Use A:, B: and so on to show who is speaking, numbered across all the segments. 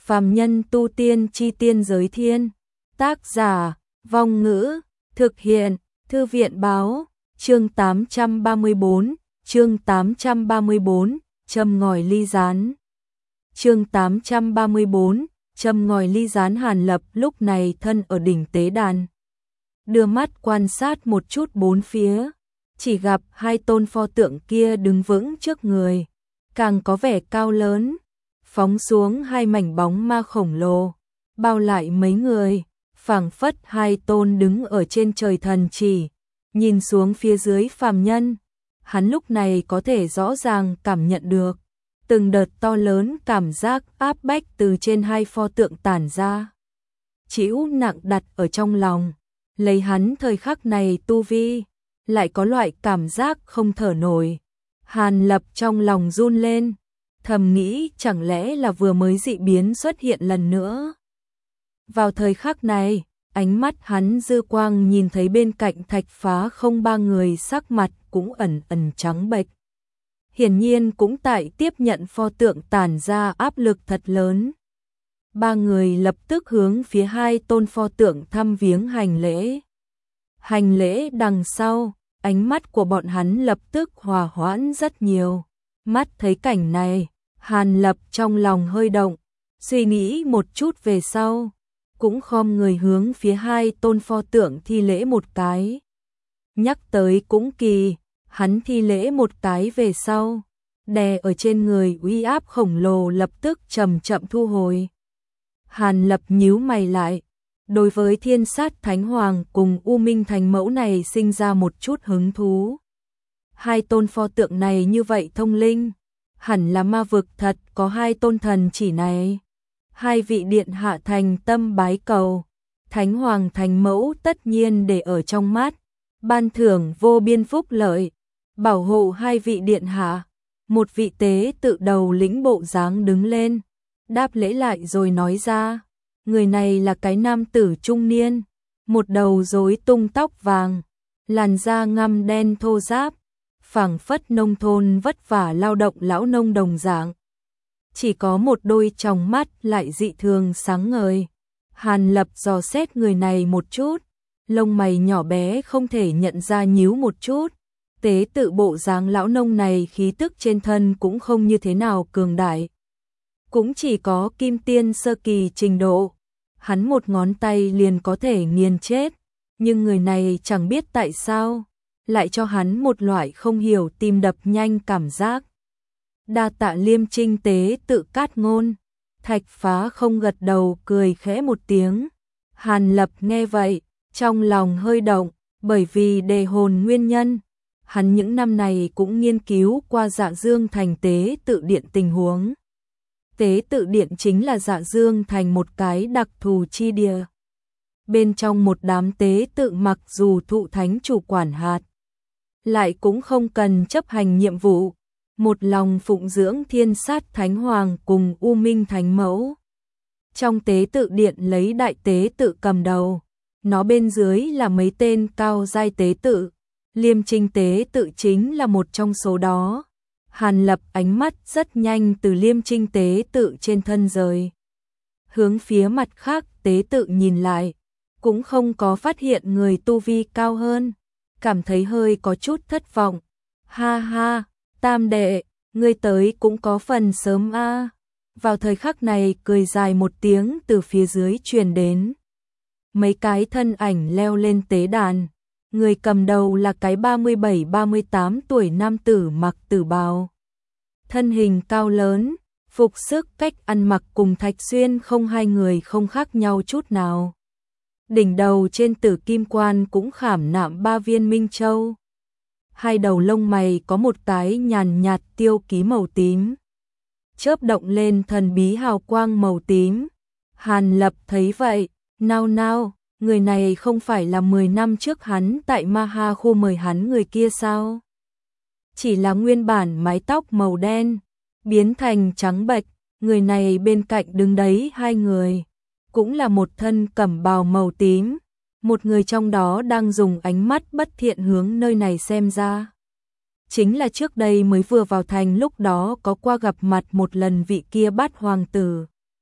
A: Phàm nhân tu tiên chi tiên giới thiên. Tác giả, Vong Ngữ, thực hiện, Thư viện báo, chương 834, chương 834, châm ngòi ly gián. Chương 834, châm ngòi ly gián. Hàn Lập lúc này thân ở đỉnh tế đàn. Đưa mắt quan sát một chút bốn phía, chỉ gặp hai tôn pho tượng kia đứng vững trước người, càng có vẻ cao lớn, phóng xuống hai mảnh bóng ma khổng lồ, bao lại mấy người, phảng phất hai tôn đứng ở trên trời thần chỉ, nhìn xuống phía dưới phàm nhân. Hắn lúc này có thể rõ ràng cảm nhận được từng đợt to lớn cảm giác áp bách từ trên hai pho tượng tản ra, chịu nặng đặt ở trong lòng. Lấy hắn thời khắc này tu vi, lại có loại cảm giác không thở nổi. Hàn Lập trong lòng run lên, thầm nghĩ chẳng lẽ là vừa mới dị biến xuất hiện lần nữa. Vào thời khắc này, ánh mắt hắn dư quang nhìn thấy bên cạnh Thạch Phá Không ba người sắc mặt cũng ẩn ẩn trắng bệch. Hiển nhiên cũng tại tiếp nhận pho tượng tản ra áp lực thật lớn. Ba người lập tức hướng phía hai tôn pho tượng thăm viếng hành lễ. Hành lễ đằng sau, ánh mắt của bọn hắn lập tức hòa hoãn rất nhiều. Mắt thấy cảnh này, Hàn Lập trong lòng hơi động, suy nghĩ một chút về sau, cũng khom người hướng phía hai tôn pho tượng thi lễ một cái. Nhắc tới cũng kỳ, hắn thi lễ một cái về sau, đè ở trên người uy áp khổng lồ lập tức chậm chậm thu hồi. Hàn Lập nhíu mày lại, đối với Thiên Sát Thánh Hoàng cùng U Minh Thánh Mẫu này sinh ra một chút hứng thú. Hai tôn pho tượng này như vậy thông linh, hẳn là ma vực thật có hai tôn thần chỉ này. Hai vị điện hạ thành tâm bái cầu, Thánh Hoàng Thánh Mẫu tất nhiên để ở trong mắt, ban thưởng vô biên phúc lợi, bảo hộ hai vị điện hạ. Một vị tế tự đầu lĩnh bộ dáng đứng lên, đáp lễ lại rồi nói ra, người này là cái nam tử trung niên, một đầu rối tung tóc vàng, làn da ngăm đen thô ráp, phảng phất nông thôn vất vả lao động lão nông đồng dạng. Chỉ có một đôi tròng mắt lại dị thường sáng ngời. Hàn Lập dò xét người này một chút, lông mày nhỏ bé không thể nhận ra nhíu một chút. Tế tự bộ dáng lão nông này khí tức trên thân cũng không như thế nào cường đại, cũng chỉ có kim tiên sơ kỳ trình độ. Hắn một ngón tay liền có thể nghiền chết, nhưng người này chẳng biết tại sao lại cho hắn một loại không hiểu tim đập nhanh cảm giác. Đa tạ Liêm Trinh tế tự cát ngôn. Thạch Phá Không gật đầu cười khẽ một tiếng. Hàn Lập nghe vậy, trong lòng hơi động, bởi vì đề hồn nguyên nhân, hắn những năm này cũng nghiên cứu qua Dạ Dương Thành tế tự điện tình huống. Tế tự điện chính là Dạ Dương Thành một cái đặc thù chi địa. Bên trong một đám tế tự mặc dù thụ thánh chủ quản hạt, lại cũng không cần chấp hành nhiệm vụ, một lòng phụng dưỡng Thiên Sát Thánh Hoàng cùng U Minh Thánh Mẫu. Trong tế tự điện lấy đại tế tự cầm đầu, nó bên dưới là mấy tên cao giai tế tự, Liêm Trinh tế tự chính là một trong số đó. Hàn Lập ánh mắt rất nhanh từ Liêm Trinh tế tự trên thân rời, hướng phía mặt khác tế tự nhìn lại, cũng không có phát hiện người tu vi cao hơn, cảm thấy hơi có chút thất vọng. Ha ha, Tam đệ, ngươi tới cũng có phần sớm a. Vào thời khắc này cười dài một tiếng từ phía dưới truyền đến. Mấy cái thân ảnh leo lên tế đàn, người cầm đầu là cái 37-38 tuổi nam tử mặc tử bào. Thân hình cao lớn, phục sức cách ăn mặc cùng Thạch Xuyên không hai người không khác nhau chút nào. Đỉnh đầu trên tử kim quan cũng khảm nạm 3 viên minh châu. Hai đầu lông mày có một cái nhàn nhạt tiêu ký màu tím, chớp động lên thần bí hào quang màu tím. Hàn Lập thấy vậy, nao nao, người này không phải là 10 năm trước hắn tại Ma Ha khu mời hắn người kia sao? Chỉ là nguyên bản mái tóc màu đen, biến thành trắng bệch, người này bên cạnh đứng đấy hai người, cũng là một thân cẩm bào màu tím. Một người trong đó đang dùng ánh mắt bất thiện hướng nơi này xem ra. Chính là trước đây mới vừa vào thành lúc đó có qua gặp mặt một lần vị kia Bát hoàng tử.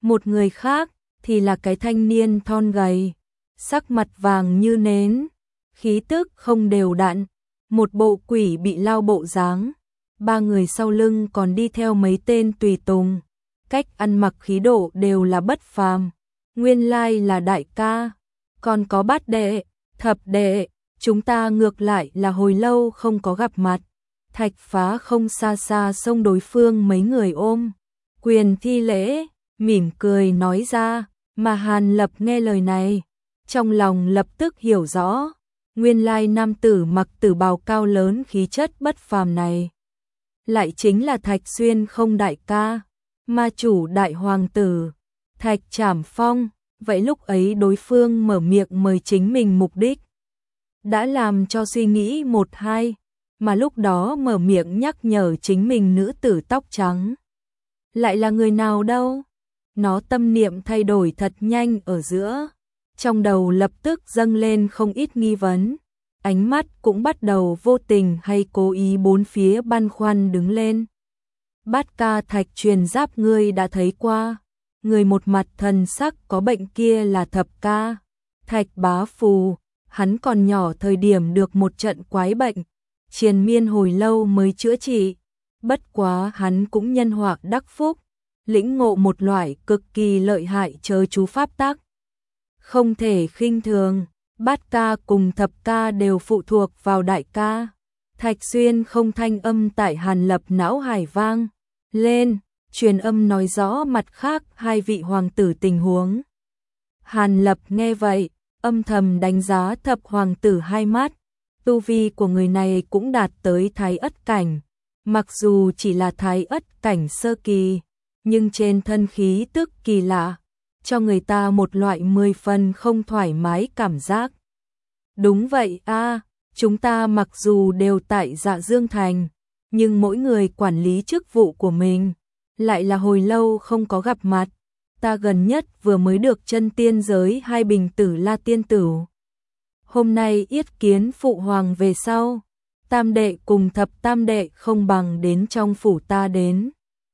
A: Một người khác thì là cái thanh niên thon gầy, sắc mặt vàng như nến, khí tức không đều đặn, một bộ quỷ bị lao bộ dáng. Ba người sau lưng còn đi theo mấy tên tùy tùng, cách ăn mặc khí độ đều là bất phàm. Nguyên lai là đại ca, còn có bát đệ, thập đệ, chúng ta ngược lại là hồi lâu không có gặp mặt. Thạch Phá không xa xa xông đối phương mấy người ôm quyền thi lễ, mỉm cười nói ra, mà Hàn Lập nghe lời này, trong lòng lập tức hiểu rõ, nguyên lai nam tử mặc tử bào cao lớn khí chất bất phàm này lại chính là Thạch Xuyên không đại ca, ma chủ đại hoàng tử, Thạch Trảm Phong. Vậy lúc ấy đối phương mở miệng mời chính mình mục đích đã làm cho suy nghĩ một hai, mà lúc đó mở miệng nhắc nhở chính mình nữ tử tóc trắng lại là người nào đâu. Nó tâm niệm thay đổi thật nhanh ở giữa, trong đầu lập tức dâng lên không ít nghi vấn, ánh mắt cũng bắt đầu vô tình hay cố ý bốn phía băn khoăn đứng lên. Bát ca Thạch truyền giáp ngươi đã thấy qua, người một mặt thần sắc có bệnh kia là thập ca Thạch Bá Phù, hắn còn nhỏ thời điểm được một trận quái bệnh, triền miên hồi lâu mới chữa trị, bất quá hắn cũng nhân họa đắc phúc, lĩnh ngộ một loại cực kỳ lợi hại chớ chú pháp tắc, không thể khinh thường. Bát ca cùng thập ca đều phụ thuộc vào đại ca. Thạch Xuyên không thanh âm tại Hàn Lập não hải vang lên, truyền âm nói rõ mặt khác hai vị hoàng tử tình huống. Hàn Lập nghe vậy, âm thầm đánh giá thập hoàng tử hai mắt, tu vi của người này cũng đạt tới thái ất cảnh, mặc dù chỉ là thái ất cảnh sơ kỳ, nhưng trên thân khí tức kỳ lạ, cho người ta một loại 10 phần không thoải mái cảm giác. Đúng vậy a, chúng ta mặc dù đều tại Dạ Dương Thành, nhưng mỗi người quản lý chức vụ của mình, lại là hồi lâu không có gặp mặt. Ta gần nhất vừa mới được chân tiên giới 2 bình tử La Tiên Tử. Hôm nay yết kiến phụ hoàng về sau, tam đệ cùng thập tam đệ không bằng đến trong phủ ta đến.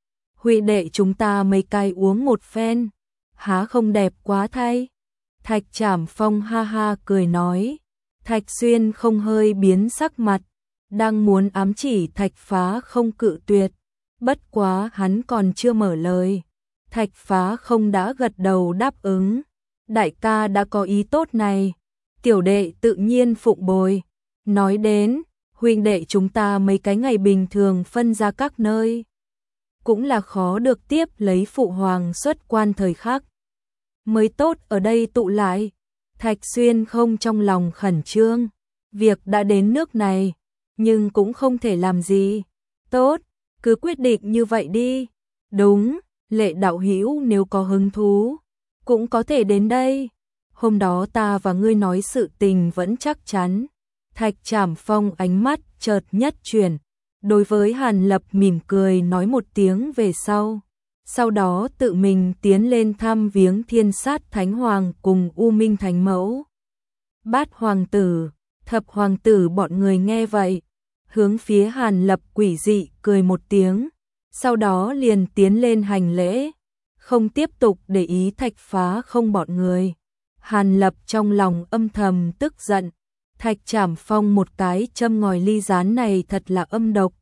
A: Huy đệ chúng ta mấy cái uống một phen, há không đẹp quá thay. Thạch Trảm Phong ha ha cười nói. Thạch Xuyên không hơi biến sắc mặt, đang muốn ám chỉ Thạch Phá không cự tuyệt, bất quá hắn còn chưa mở lời. Thạch Phá không đã gật đầu đáp ứng, đại ca đã có ý tốt này, tiểu đệ tự nhiên phụng bồi. Nói đến, huynh đệ chúng ta mấy cái ngày bình thường phân ra các nơi, cũng là khó được tiếp lấy phụ hoàng xuất quan thời khắc mới tốt ở đây tụ lại. Thạch Xuyên không trong lòng khẩn trương, việc đã đến nước này, nhưng cũng không thể làm gì. Tốt, cứ quyết định như vậy đi. Đúng, Lệ đạo hữu nếu có hứng thú, cũng có thể đến đây. Hôm đó ta và ngươi nói sự tình vẫn chắc chắn. Thạch Trảm Phong ánh mắt chợt nhất chuyển, đối với Hàn Lập mỉm cười nói một tiếng về sau đó tự mình tiến lên thăm viếng Thiên Sát Thánh Hoàng cùng U Minh Thánh Mẫu. Bát hoàng tử, thập hoàng tử bọn người nghe vậy, hướng phía Hàn Lập quỷ dị cười một tiếng, sau đó liền tiến lên hành lễ, không tiếp tục để ý Thạch Phá không bọn người. Hàn Lập trong lòng âm thầm tức giận, Thạch Trảm Phong một cái châm ngòi ly gián này thật là âm độc.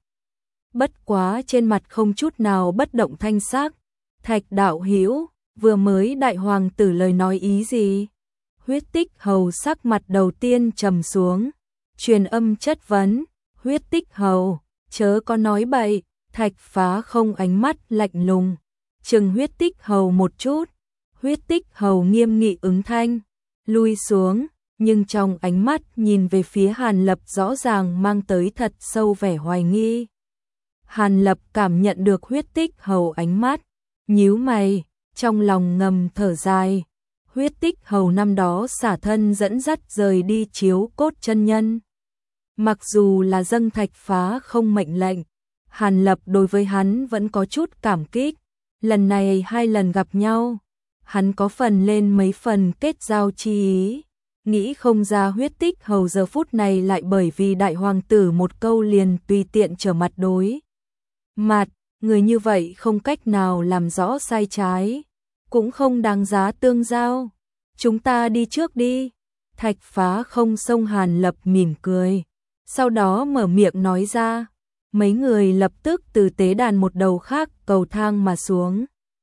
A: Bất quá trên mặt không chút nào bất động thanh sắc. Thạch đạo hữu, vừa mới đại hoàng tử lời nói ý gì? Huyết Tích Hầu sắc mặt đầu tiên trầm xuống, truyền âm chất vấn. Huyết Tích Hầu, chớ có nói bậy. Thạch Phá không ánh mắt lạnh lùng, chừng Huyết Tích Hầu một chút. Huyết Tích Hầu nghiêm nghị ứng thanh, lui xuống, nhưng trong ánh mắt nhìn về phía Hàn Lập rõ ràng mang tới thật sâu vẻ hoài nghi. Hàn Lập cảm nhận được Huyết Tích Hầu ánh mắt, nhíu mày, trong lòng ngầm thở dài. Huyết Tích Hầu năm đó xả thân dẫn dắt rời đi Chiếu Cốt chân nhân. Mặc dù là dâng Thạch Phá không mệnh lệnh, Hàn Lập đối với hắn vẫn có chút cảm kích. Lần này 2 lần gặp nhau, hắn có phần lên mấy phần kết giao chi ý. Nghĩ không ra Huyết Tích Hầu giờ phút này lại bởi vì đại hoàng tử một câu liền tùy tiện trở mặt đối mặt, người như vậy không cách nào làm rõ sai trái. cũng không đáng giá tương giao. Chúng ta đi trước đi. Thạch Phá Không xông Hàn Lập mỉm cười, sau đó mở miệng nói ra. Mấy người lập tức từ tế đàn một đầu khác cầu thang mà xuống,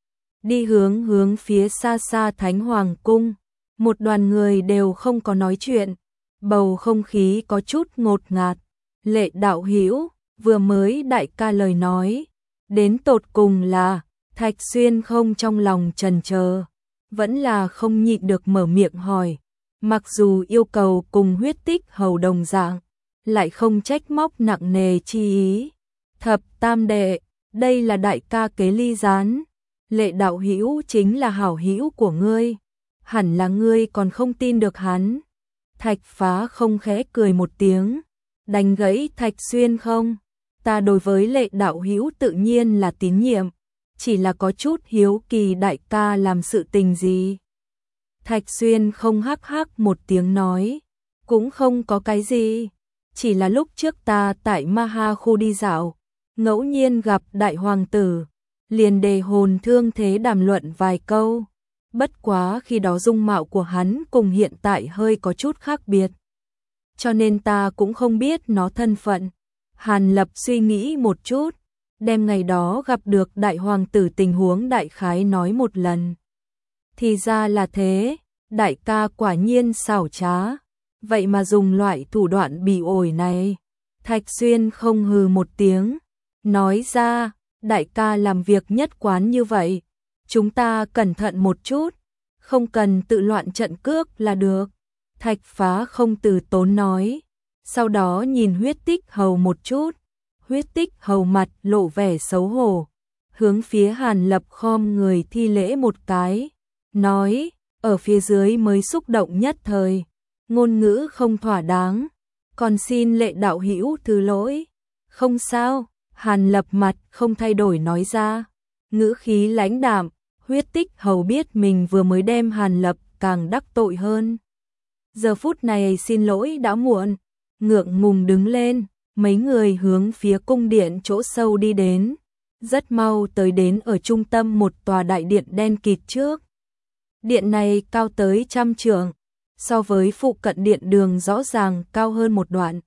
A: đi hướng phía xa xa Thánh Hoàng cung. Một đoàn người đều không có nói chuyện, bầu không khí có chút ngột ngạt. Lệ đạo hữu, vừa mới đại ca lời nói, đến tột cùng là, Thạch Xuyên không trong lòng chần chờ, vẫn là không nhịn được mở miệng hỏi. Mặc dù yêu cầu cùng Huyết Tích Hầu đồng dạng, lại không trách móc nặng nề chi ý. Thập tam đệ, đây là đại ca kế ly gián. Lệ đạo hữu chính là hảo hữu của ngươi, hẳn là ngươi còn không tin được hắn. Thạch Phá Không khẽ cười một tiếng, đánh gãy Thạch Xuyên không. Ta đối với Lệ đạo hữu tự nhiên là tín nhiệm, chỉ là có chút hiếu kỳ đại ca làm sự tình gì. Thạch Xuyên không hắc hắc một tiếng nói, cũng không có cái gì, chỉ là lúc trước ta tại Maha khu đi dạo, ngẫu nhiên gặp đại hoàng tử, liền đề hồn thương thế đàm luận vài câu. Bất quá khi đó dung mạo của hắn cùng hiện tại hơi có chút khác biệt, cho nên ta cũng không biết nó thân phận. Hàn Lập suy nghĩ một chút, đem ngày đó gặp được đại hoàng tử tình huống đại khái nói một lần. Thì ra là thế, đại ca quả nhiên xảo trá, vậy mà dùng loại thủ đoạn bỉ ổi này. Thạch Xuyên không hừ một tiếng, nói ra, đại ca làm việc nhất quán như vậy, chúng ta cẩn thận một chút, không cần tự loạn trận cước là được. Thạch Phá Không từ tốn nói, sau đó nhìn Huyết Tích Hầu một chút. Huyết Tích Hầu mặt lộ vẻ xấu hổ, hướng phía Hàn Lập khom người thi lễ một cái, nói, ở phía dưới mới xúc động nhất thời, ngôn ngữ không thỏa đáng, còn xin Lệ đạo hữu thứ lỗi. Không sao, Hàn Lập mặt không thay đổi nói ra, ngữ khí lãnh đạm. Huyết Tích Hầu biết mình vừa mới đem Hàn Lập càng đắc tội hơn. Giờ phút này xin lỗi đã muộn, ngượng ngùng đứng lên, mấy người hướng phía cung điện chỗ sâu đi đến, rất mau tới đến ở trung tâm một tòa đại điện đen kịt trước. Điện này cao tới 100 trượng, so với phụ cận điện đường rõ ràng cao hơn một đoạn.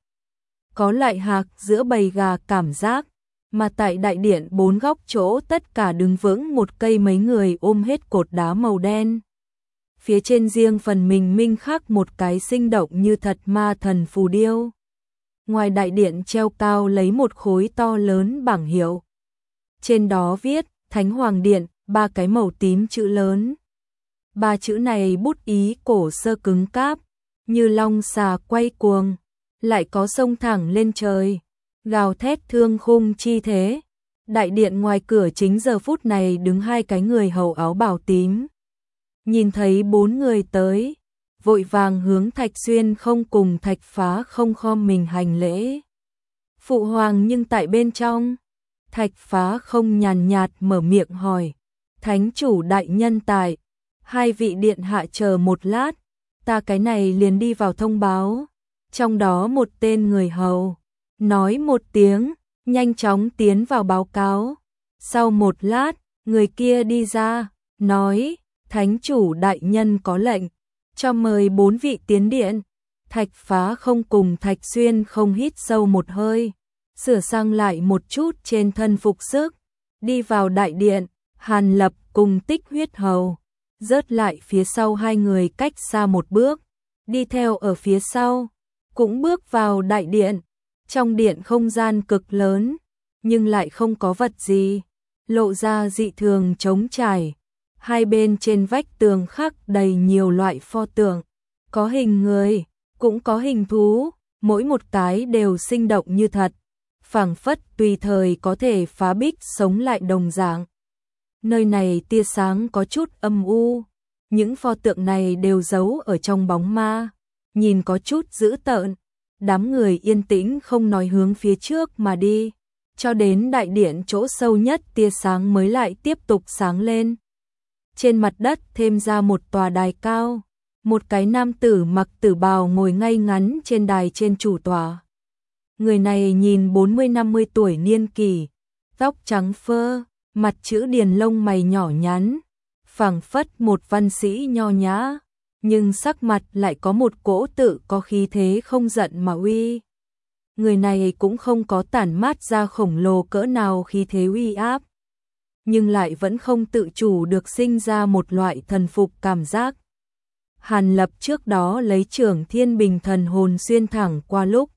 A: Có lại hạc giữa bầy gà cảm giác, mà tại đại điện bốn góc chỗ tất cả đứng vững một cây mấy người ôm hết cột đá màu đen. Phía trên riêng phần mình minh khắc một cái sinh động như thật ma thần phù điêu. Ngoài đại điện treo cao lấy một khối to lớn bảng hiệu. Trên đó viết Thánh Hoàng Điện, 3 cái màu tím chữ lớn. 3 chữ này bút ý cổ sơ cứng cáp, như long xà quay cuồng, lại có sông thẳng lên trời, gào thét thương khung chi thế. Đại điện ngoài cửa chính giờ phút này đứng 2 cái người hầu áo bào tím. Nhìn thấy 4 người tới, vội vàng hướng Thạch Xuyên không cùng Thạch Phá Không khom mình hành lễ. Phụ hoàng nhưng tại bên trong. Thạch Phá Không nhàn nhạt mở miệng hỏi, thánh chủ đại nhân tại, 2 vị điện hạ chờ một lát, ta cái này liền đi vào thông báo. Trong đó một tên người hầu nói một tiếng, nhanh chóng tiến vào báo cáo. Sau một lát, người kia đi ra, nói, thánh chủ đại nhân có lệnh, cho mời 4 vị tiến điện. Thạch Phá Không cùng Thạch Xuyên không hít sâu một hơi, sửa sang lại một chút trên thân phục sức, đi vào đại điện. Hàn Lập cùng Tích Huyết Hầu rớt lại phía sau 2 người cách xa một bước, đi theo ở phía sau, cũng bước vào đại điện. Trong điện không gian cực lớn, nhưng lại không có vật gì, lộ ra dị thường trống trải. 2 bên trên vách tường khắc đầy nhiều loại pho tượng, có hình người, cũng có hình thú, mỗi một cái đều sinh động như thật, phảng phất tùy thời có thể phá bích sống lại đồng dạng. Nơi này tia sáng có chút âm u, những pho tượng này đều giấu ở trong bóng ma, nhìn có chút dữ tợn. Đám người yên tĩnh không nói hướng phía trước mà đi, cho đến đại điện chỗ sâu nhất tia sáng mới lại tiếp tục sáng lên. Trên mặt đất thêm ra một tòa đài cao, một cái nam tử mặc tử bào ngồi ngay ngắn trên đài trên chủ tòa. Người này nhìn 40-50 tuổi niên kỷ, tóc trắng phơ, mặt chữ điền lông mày nhỏ nhắn, phảng phất một văn sĩ nho nhã, nhưng sắc mặt lại có một cỗ tự có khí thế không giận mà uy. Người này cũng không có tản mát ra khổng lồ cỡ nào khí thế uy áp, nhưng lại vẫn không tự chủ được sinh ra một loại thần phục cảm giác. Hàn Lập trước đó lấy Trưởng Thiên Bình Thần Hồn xuyên thẳng qua lúc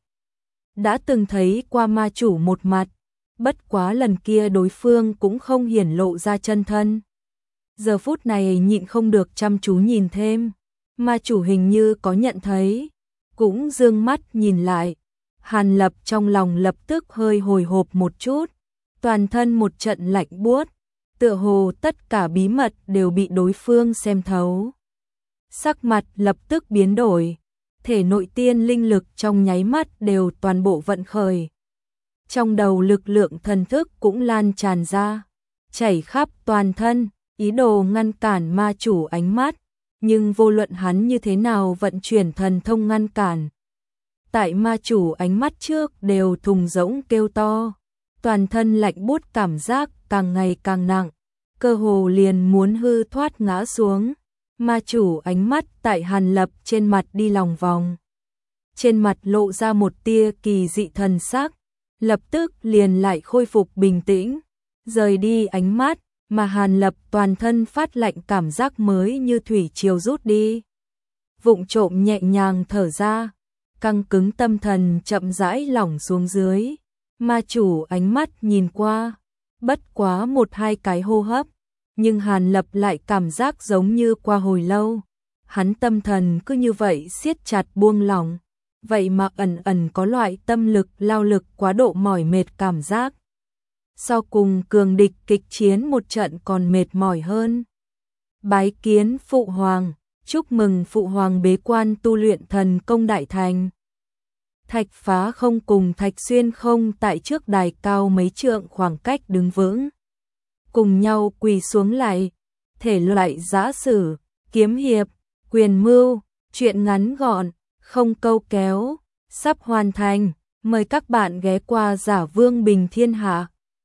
A: đã từng thấy qua ma chủ một mặt, bất quá lần kia đối phương cũng không hiển lộ ra chân thân. Giờ phút này nhịn không được chăm chú nhìn thêm, ma chủ hình như có nhận thấy, cũng dương mắt nhìn lại. Hàn Lập trong lòng lập tức hơi hồi hộp một chút, toàn thân một trận lạnh buốt, tựa hồ tất cả bí mật đều bị đối phương xem thấu. Sắc mặt lập tức biến đổi, thể nội tiên linh lực trong nháy mắt đều toàn bộ vận khởi. Trong đầu lực lượng thần thức cũng lan tràn ra, chảy khắp toàn thân, ý đồ ngăn cản ma chủ ánh mắt, nhưng vô luận hắn như thế nào vận chuyển thần thông ngăn cản. Tại ma chủ ánh mắt trước đều thùng rỗng kêu to, toàn thân lạnh buốt cảm giác càng ngày càng nặng, cơ hồ liền muốn hư thoát ngã xuống. Ma chủ ánh mắt tại Hàn Lập trên mặt đi lòng vòng. Trên mặt lộ ra một tia kỳ dị thần sắc, lập tức liền lại khôi phục bình tĩnh, rời đi ánh mắt, mà Hàn Lập toàn thân phát lạnh cảm giác mới như thủy triều rút đi. Vụng trộm nhẹ nhàng thở ra, căng cứng tâm thần chậm rãi lỏng xuống dưới. Ma chủ ánh mắt nhìn qua, bất quá một hai cái hô hấp, nhưng Hàn Lập lại cảm giác giống như qua hồi lâu. Hắn tâm thần cứ như vậy siết chặt buông lỏng, vậy mà ẩn ẩn có loại tâm lực lao lực quá độ mỏi mệt cảm giác. Sau cùng cường địch kịch chiến một trận còn mệt mỏi hơn. Bái kiến Phụ Hoàng, chúc mừng Phụ Hoàng bế quan tu luyện thần công đại thành. Thạch Phá Không cùng Thạch Xuyên Không tại trước đài cao mấy trượng khoảng cách đứng vững, cùng nhau quỳ xuống lại, thể loại giã sử, kiếm hiệp, quyền mưu, truyện ngắn gọn, không câu kéo, sắp hoàn thành, mời các bạn ghé qua Giả Vương Bình Thiên Hạ.